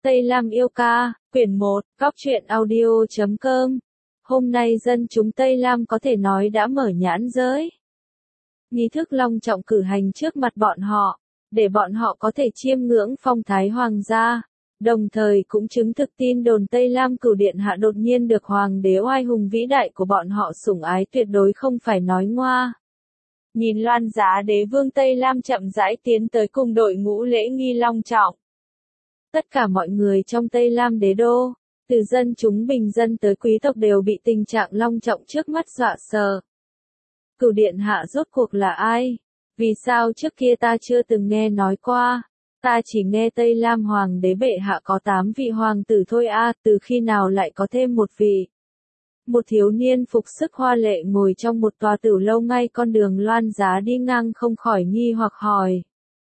Tây Lam yêu ca, quyển 1, góc truyện audio.com. Hôm nay dân chúng Tây Lam có thể nói đã mở nhãn giới. Nghi thức long trọng cử hành trước mặt bọn họ, để bọn họ có thể chiêm ngưỡng phong thái hoàng gia, đồng thời cũng chứng thực tin đồn Tây Lam Cửu Điện Hạ đột nhiên được hoàng đế oai hùng vĩ đại của bọn họ sủng ái tuyệt đối không phải nói ngoa. Nhìn Loan Giá đế vương Tây Lam chậm rãi tiến tới cùng đội ngũ lễ nghi long trọng. Tất cả mọi người trong Tây Lam đế đô, từ dân chúng bình dân tới quý tộc đều bị tình trạng long trọng trước mắt dọa sợ. Cửu Điện Hạ rốt cuộc là ai? Vì sao trước kia ta chưa từng nghe nói qua? Ta chỉ nghe Tây Lam Hoàng đế bệ hạ có 8 vị hoàng tử thôi a, từ khi nào lại có thêm một vị? Một thiếu niên phục sức hoa lệ ngồi trong một tòa tử lâu ngay con đường Loan Giá đi ngang không khỏi nghi hoặc hỏi.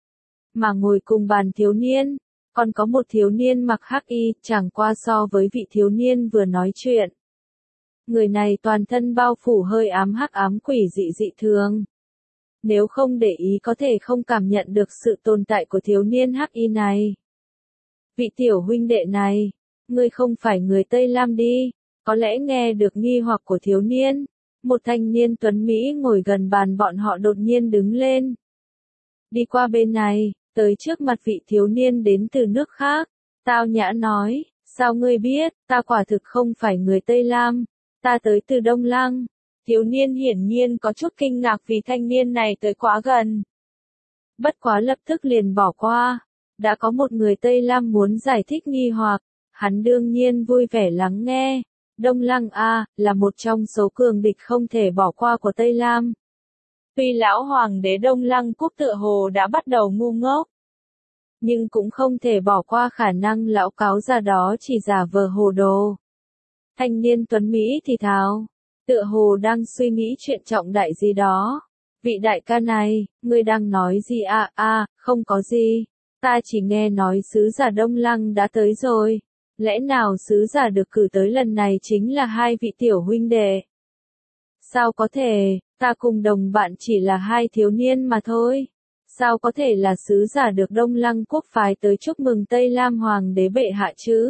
Mà ngồi cùng bàn thiếu niên, còn có một thiếu niên mặc hắc y, chẳng qua so với vị thiếu niên vừa nói chuyện. Người này toàn thân bao phủ hơi ám hắc ám quỷ dị dị thường. Nếu không để ý có thể không cảm nhận được sự tồn tại của thiếu niên hắc y này. Vị tiểu huynh đệ này, ngươi không phải người Tây Lam đi, có lẽ nghe được nghi hoặc của thiếu niên. Một thanh niên tuấn Mỹ ngồi gần bàn bọn họ đột nhiên đứng lên. Đi qua bên này, tới trước mặt vị thiếu niên đến từ nước khác. Tao nhã nói, sao ngươi biết, ta quả thực không phải người Tây Lam, ta tới từ Đông Lăng. Thiếu niên hiển nhiên có chút kinh ngạc vì thanh niên này tới quá gần. Bất quá lập tức liền bỏ qua. Đã có một người Tây Lam muốn giải thích nghi hoặc, hắn đương nhiên vui vẻ lắng nghe. Đông Lăng A, là một trong số cường địch không thể bỏ qua của Tây Lam. Tuy lão hoàng đế Đông Lăng Quốc tựa hồ đã bắt đầu ngu ngốc, nhưng cũng không thể bỏ qua khả năng lão cáo già đó chỉ giả vờ hồ đồ. Thanh niên tuấn Mỹ thì thào, tựa hồ đang suy nghĩ chuyện trọng đại gì đó. Vị đại ca này, ngươi đang nói gì không có gì. Ta chỉ nghe nói sứ giả Đông Lăng đã tới rồi. Lẽ nào sứ giả được cử tới lần này chính là hai vị tiểu huynh đệ? Sao có thể, ta cùng đồng bạn chỉ là hai thiếu niên mà thôi. Sao có thể là sứ giả được Đông Lăng Quốc phái tới chúc mừng Tây Lam Hoàng đế bệ hạ chứ?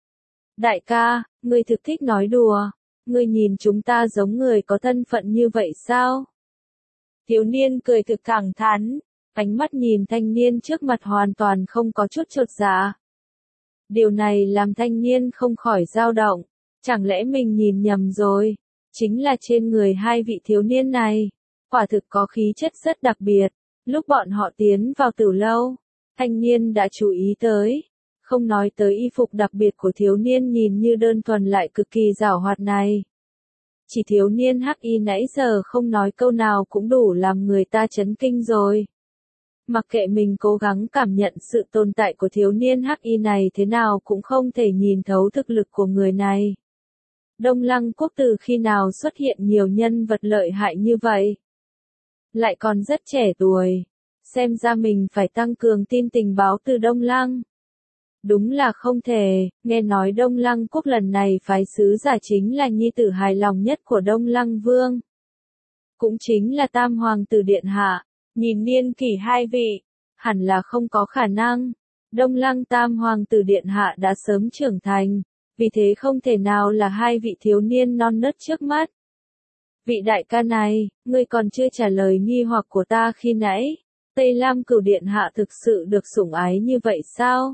Đại ca, ngươi thực thích nói đùa. Ngươi nhìn chúng ta giống người có thân phận như vậy sao? Thiếu niên cười thực thẳng thắn, ánh mắt nhìn thanh niên trước mặt hoàn toàn không có chút chột dạ. Điều này làm thanh niên không khỏi dao động, chẳng lẽ mình nhìn nhầm rồi? Chính là trên người hai vị thiếu niên này, quả thực có khí chất rất đặc biệt. Lúc bọn họ tiến vào tử lâu, thanh niên đã chú ý tới, không nói tới y phục đặc biệt của thiếu niên nhìn như đơn thuần lại cực kỳ giảo hoạt này. Chỉ thiếu niên hắc y nãy giờ không nói câu nào cũng đủ làm người ta chấn kinh rồi. Mặc kệ mình cố gắng cảm nhận sự tồn tại của thiếu niên hắc y này thế nào cũng không thể nhìn thấu thực lực của người này. Đông Lăng Quốc từ khi nào xuất hiện nhiều nhân vật lợi hại như vậy? Lại còn rất trẻ tuổi. Xem ra mình phải tăng cường tin tình báo từ Đông Lăng. Đúng là không thể, nghe nói Đông Lăng Quốc lần này phái sứ giả chính là nhi tử hài lòng nhất của Đông Lăng Vương. Cũng chính là Tam Hoàng tử Điện Hạ, nhìn niên kỷ hai vị, hẳn là không có khả năng. Đông Lăng Tam Hoàng tử Điện Hạ đã sớm trưởng thành, vì thế không thể nào là hai vị thiếu niên non nớt trước mắt. Vị đại ca này, ngươi còn chưa trả lời nghi hoặc của ta khi nãy, Tây Lam Cửu Điện Hạ thực sự được sủng ái như vậy sao?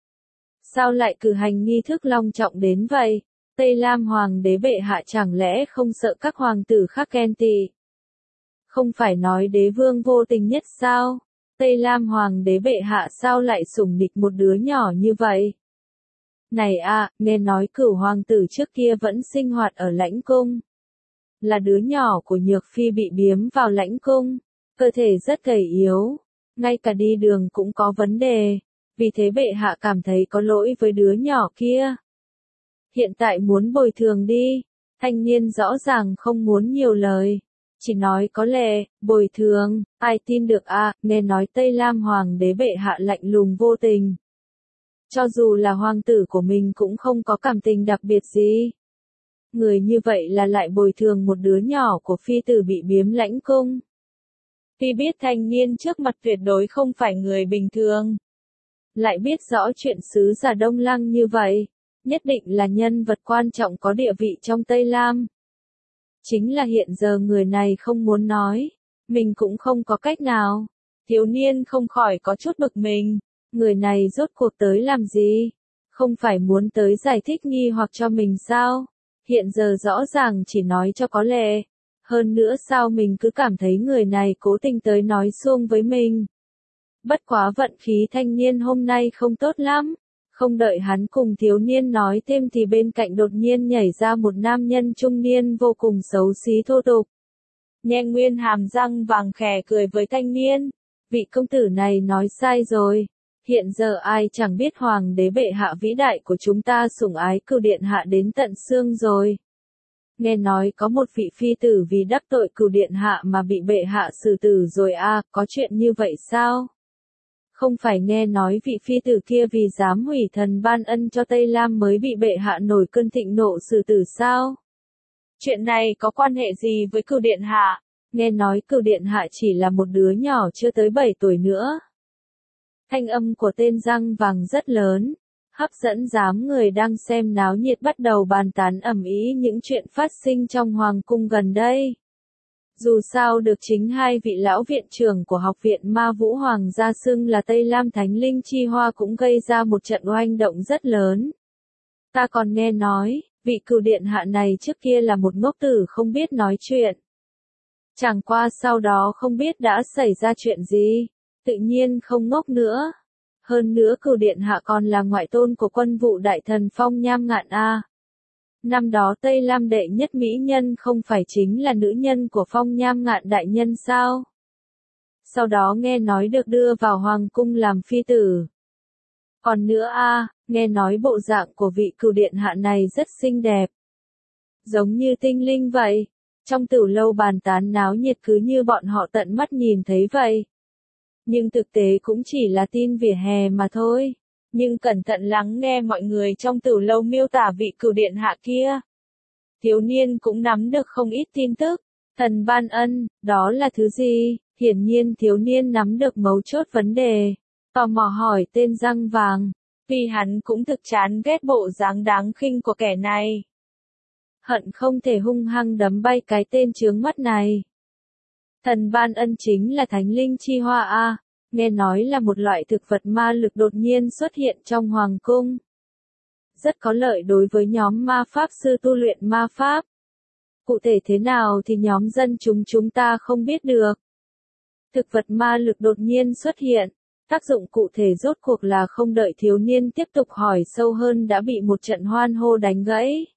Sao lại cử hành nghi thức long trọng đến vậy? Tây Lam Hoàng đế bệ hạ chẳng lẽ không sợ các hoàng tử khác ghen tị? Không phải nói đế vương vô tình nhất sao? Tây Lam Hoàng đế bệ hạ sao lại sủng địch một đứa nhỏ như vậy? Này nghe nói Cửu hoàng tử trước kia vẫn sinh hoạt ở lãnh cung. Là đứa nhỏ của Nhược Phi bị biếm vào lãnh cung, cơ thể rất gầy yếu, ngay cả đi đường cũng có vấn đề, vì thế bệ hạ cảm thấy có lỗi với đứa nhỏ kia. Hiện tại muốn bồi thường đi, thanh niên rõ ràng không muốn nhiều lời, chỉ nói có lẽ, bồi thường, ai tin được nghe nói Tây Lam Hoàng đế bệ hạ lạnh lùng vô tình. Cho dù là hoàng tử của mình cũng không có cảm tình đặc biệt gì. Người như vậy là lại bồi thường một đứa nhỏ của phi tử bị biếm lãnh cung. Tuy biết thanh niên trước mặt tuyệt đối không phải người bình thường, lại biết rõ chuyện sứ giả Đông Lăng như vậy, nhất định là nhân vật quan trọng có địa vị trong Tây Lam. Chính là hiện giờ người này không muốn nói, mình cũng không có cách nào. Thiếu niên không khỏi có chút bực mình, người này rốt cuộc tới làm gì? Không phải muốn tới giải thích nghi hoặc cho mình sao? Hiện giờ rõ ràng chỉ nói cho có lệ. Hơn nữa sao mình cứ cảm thấy người này cố tình tới nói xuông với mình. Bất quá vận khí thanh niên hôm nay không tốt lắm. Không đợi hắn cùng thiếu niên nói thêm thì bên cạnh đột nhiên nhảy ra một nam nhân trung niên vô cùng xấu xí thô tục. Nhen nguyên hàm răng vàng khè cười với thanh niên. Vị công tử này nói sai rồi. Hiện giờ ai chẳng biết hoàng đế bệ hạ vĩ đại của chúng ta sủng ái cửu điện hạ đến tận xương rồi. Nghe nói có một vị phi tử vì đắc tội cửu điện hạ mà bị bệ hạ xử tử rồi à, có chuyện như vậy sao? Không phải nghe nói vị phi tử kia vì dám hủy thần ban ân cho Tây Lam mới bị bệ hạ nổi cơn thịnh nộ xử tử sao? Chuyện này có quan hệ gì với cửu điện hạ? Nghe nói cửu điện hạ chỉ là một đứa nhỏ chưa tới 7 tuổi nữa. Thanh âm của tên răng vàng rất lớn, hấp dẫn đám người đang xem náo nhiệt bắt đầu bàn tán ầm ĩ những chuyện phát sinh trong hoàng cung gần đây. Dù sao được chính hai vị lão viện trưởng của học viện Ma Vũ Hoàng gia xưng là Tây Lam Thánh Linh Chi Hoa cũng gây ra một trận oanh động rất lớn. Ta còn nghe nói, vị cửu điện hạ này trước kia là một ngốc tử không biết nói chuyện. Chẳng qua sau đó không biết đã xảy ra chuyện gì, tự nhiên không ngốc nữa. Hơn nữa cửu điện hạ còn là ngoại tôn của quân vụ đại thần Phong Nham Ngạn a. Năm đó Tây Lam đệ nhất mỹ nhân không phải chính là nữ nhân của Phong Nham Ngạn đại nhân sao? Sau đó nghe nói được đưa vào hoàng cung làm phi tử. Còn nữa a, nghe nói bộ dạng của vị cửu điện hạ này rất xinh đẹp. Giống như tinh linh vậy. Trong tửu lâu bàn tán náo nhiệt cứ như bọn họ tận mắt nhìn thấy vậy. Nhưng thực tế cũng chỉ là tin vỉa hè mà thôi. Nhưng cẩn thận lắng nghe mọi người trong tửu lâu miêu tả vị cửu điện hạ kia. Thiếu niên cũng nắm được không ít tin tức. Thần ban ân, đó là thứ gì? Hiển nhiên thiếu niên nắm được mấu chốt vấn đề. Tò mò hỏi tên răng vàng. Vì hắn cũng thực chán ghét bộ dáng đáng khinh của kẻ này. Hận không thể hung hăng đấm bay cái tên chướng mắt này. Thần ban ân chính là thánh linh chi hoa a, nghe nói là một loại thực vật ma lực đột nhiên xuất hiện trong hoàng cung. Rất có lợi đối với nhóm ma pháp sư tu luyện ma pháp. Cụ thể thế nào thì nhóm dân chúng ta không biết được. Thực vật ma lực đột nhiên xuất hiện, tác dụng cụ thể rốt cuộc là không đợi thiếu niên tiếp tục hỏi sâu hơn đã bị một trận hoan hô đánh gãy.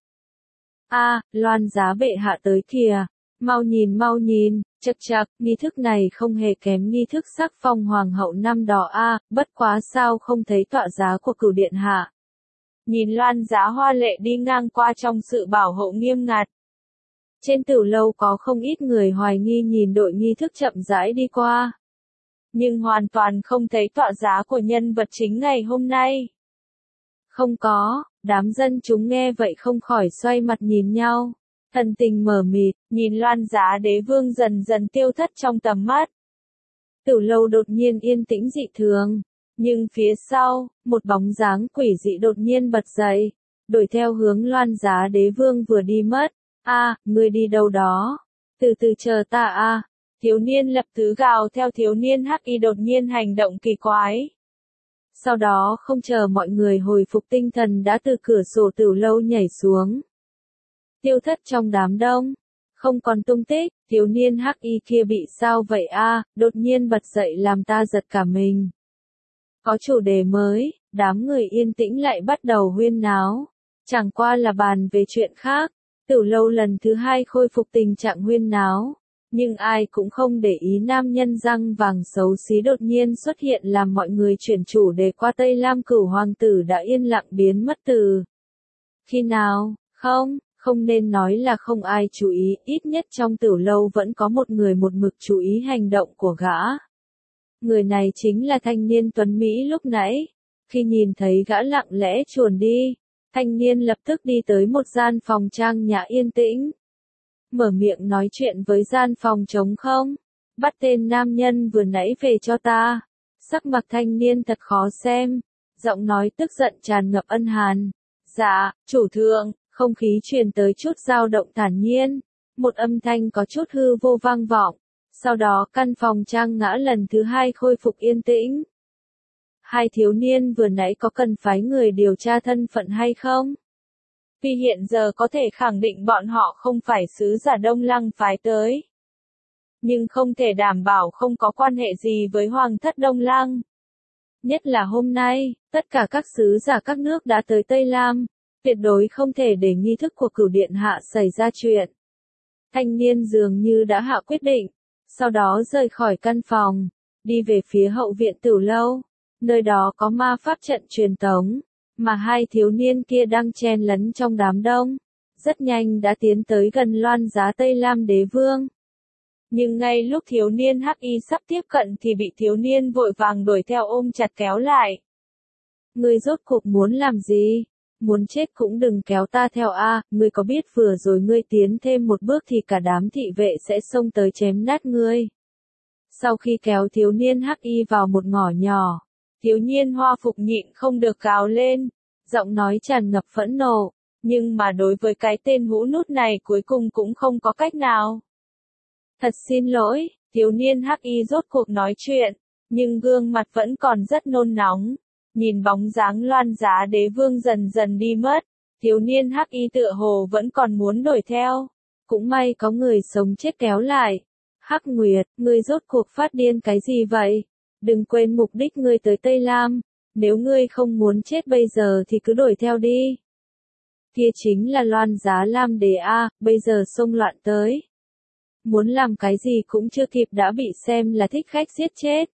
A, Loan giá bệ hạ tới kìa, mau nhìn, chậc chậc, nghi thức này không hề kém nghi thức sắc phong hoàng hậu năm đó a, bất quá sao không thấy tọa giá của cửu điện hạ. Nhìn Loan giá hoa lệ đi ngang qua trong sự bảo hộ nghiêm ngặt. Trên tửu lâu có không ít người hoài nghi nhìn đội nghi thức chậm rãi đi qua. Nhưng hoàn toàn không thấy tọa giá của nhân vật chính ngày hôm nay. Không có, đám dân chúng nghe vậy không khỏi xoay mặt nhìn nhau. Thần tình mờ mịt, nhìn Loan giá đế vương dần dần tiêu thất trong tầm mắt. Tửu lâu đột nhiên yên tĩnh dị thường. Nhưng phía sau, một bóng dáng quỷ dị đột nhiên bật dậy. Đuổi theo hướng Loan giá đế vương vừa đi mất. A, ngươi đi đâu đó? Từ từ chờ ta a. Thiếu niên lập tức gào theo thiếu niên hắc y đột nhiên hành động kỳ quái. Sau đó không chờ mọi người hồi phục tinh thần đã từ cửa sổ tửu lâu nhảy xuống. Tiêu thất trong đám đông. Không còn tung tích, thiếu niên hắc y kia bị sao vậy a? Đột nhiên bật dậy làm ta giật cả mình. Có chủ đề mới, đám người yên tĩnh lại bắt đầu huyên náo. Chẳng qua là bàn về chuyện khác. Tửu lâu lần thứ hai khôi phục tình trạng huyên náo. Nhưng ai cũng không để ý nam nhân răng vàng xấu xí đột nhiên xuất hiện làm mọi người chuyển chủ đề qua Tây Lam cửu hoàng tử đã yên lặng biến mất từ. Khi nào? Không nên nói là không ai chú ý, ít nhất trong tửu lâu vẫn có một người một mực chú ý hành động của gã. Người này chính là thanh niên tuấn Mỹ lúc nãy. Khi nhìn thấy gã lặng lẽ chuồn đi, thanh niên lập tức đi tới một gian phòng trang nhã yên tĩnh. Mở miệng nói chuyện với gian phòng trống không. Bắt tên nam nhân vừa nãy về cho ta. Sắc mặt thanh niên thật khó xem. Giọng nói tức giận tràn ngập ân hàn. Dạ, chủ thượng, không khí truyền tới chút dao động thản nhiên. Một âm thanh có chút hư vô vang vọng. Sau đó căn phòng trang ngã lần thứ hai khôi phục yên tĩnh. Hai thiếu niên vừa nãy có cần phái người điều tra thân phận hay không? Vì hiện giờ có thể khẳng định bọn họ không phải sứ giả Đông Lăng phái tới. Nhưng không thể đảm bảo không có quan hệ gì với Hoàng thất Đông Lăng. Nhất là hôm nay, tất cả các sứ giả các nước đã tới Tây Lam, tuyệt đối không thể để nghi thức của cửu điện hạ xảy ra chuyện. Thanh niên dường như đã hạ quyết định, sau đó rời khỏi căn phòng, đi về phía hậu viện Tửu Lâu, nơi đó có ma pháp trận truyền tống, mà hai thiếu niên kia đang chen lấn trong đám đông, rất nhanh đã tiến tới gần Loan Giá Tây Lam đế vương. Nhưng ngay lúc thiếu niên hắc y sắp tiếp cận thì bị thiếu niên vội vàng đuổi theo ôm chặt kéo lại. Ngươi rốt cuộc muốn làm gì? Muốn chết cũng đừng kéo ta theo a, ngươi có biết vừa rồi ngươi tiến thêm một bước thì cả đám thị vệ sẽ xông tới chém nát ngươi. Sau khi kéo thiếu niên hắc y vào một ngõ nhỏ, thiếu niên hoa phục nhịn không được gào lên, giọng nói tràn ngập phẫn nộ, nhưng mà đối với cái tên hũ nút này cuối cùng cũng không có cách nào. Thật xin lỗi, thiếu niên hắc y rốt cuộc nói chuyện, nhưng gương mặt vẫn còn rất nôn nóng. Nhìn bóng dáng Loan Giá đế vương dần dần đi mất, thiếu niên hắc y tựa hồ vẫn còn muốn đuổi theo. Cũng may có người sống chết kéo lại. Hắc Nguyệt, ngươi rốt cuộc phát điên cái gì vậy? Đừng quên mục đích ngươi tới Tây Lam, nếu ngươi không muốn chết bây giờ thì cứ đuổi theo đi. Kia chính là Loan Giá Lam đế a, bây giờ xông loạn tới. Muốn làm cái gì cũng chưa kịp đã bị xem là thích khách giết chết.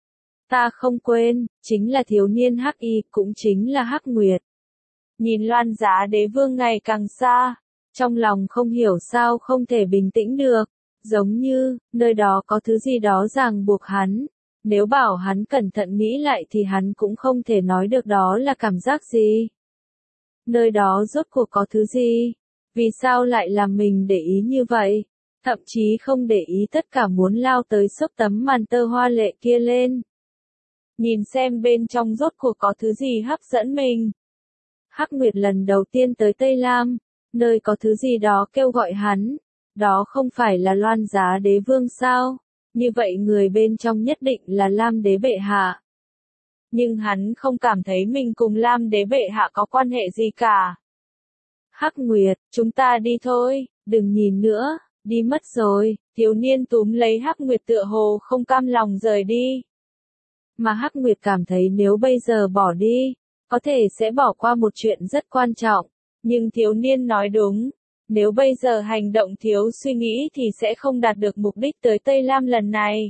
Ta không quên, chính là thiếu niên hắc y, cũng chính là Hắc Nguyệt. Nhìn Loan Giá đế vương ngày càng xa, trong lòng không hiểu sao không thể bình tĩnh được, giống như, nơi đó có thứ gì đó ràng buộc hắn. Nếu bảo hắn cẩn thận nghĩ lại thì hắn cũng không thể nói được đó là cảm giác gì. Nơi đó rốt cuộc có thứ gì? Vì sao lại làm mình để ý như vậy? Thậm chí không để ý tất cả muốn lao tới xốc tấm màn tơ hoa lệ kia lên. Nhìn xem bên trong rốt cuộc có thứ gì hấp dẫn mình. Hắc Nguyệt lần đầu tiên tới Tây Lam, nơi có thứ gì đó kêu gọi hắn. Đó không phải là Loan Giá đế vương sao? Như vậy người bên trong nhất định là Lam đế bệ hạ. Nhưng hắn không cảm thấy mình cùng Lam đế bệ hạ có quan hệ gì cả. Hắc Nguyệt, chúng ta đi thôi, đừng nhìn nữa, đi mất rồi. Thiếu niên túm lấy Hắc Nguyệt tựa hồ không cam lòng rời đi. Mà Hắc Nguyệt cảm thấy nếu bây giờ bỏ đi, có thể sẽ bỏ qua một chuyện rất quan trọng. Nhưng thiếu niên nói đúng, nếu bây giờ hành động thiếu suy nghĩ thì sẽ không đạt được mục đích tới Tây Lam lần này.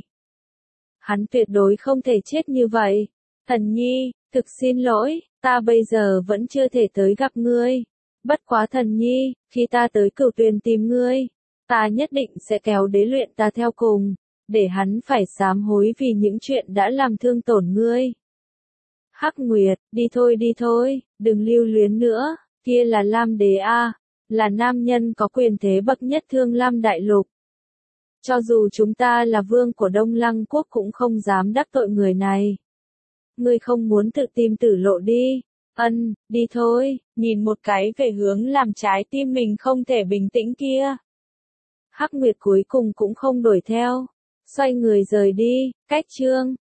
Hắn tuyệt đối không thể chết như vậy. Thần nhi, thực xin lỗi, ta bây giờ vẫn chưa thể tới gặp ngươi. Bất quá thần nhi, khi ta tới Cửu Tuyền tìm ngươi, ta nhất định sẽ kéo đế luyện ta theo cùng, để hắn phải sám hối vì những chuyện đã làm thương tổn ngươi. Hắc Nguyệt, đi thôi, đừng lưu luyến nữa, kia là Lam đế a, là nam nhân có quyền thế bậc nhất Thương Lam đại lục. Cho dù chúng ta là vương của Đông Lăng quốc cũng không dám đắc tội người này. Ngươi không muốn tự tìm tử lộ đi. Đi thôi, nhìn một cái về hướng làm trái tim mình không thể bình tĩnh kia. Hắc Nguyệt cuối cùng cũng không đuổi theo, xoay người rời đi, cách chương.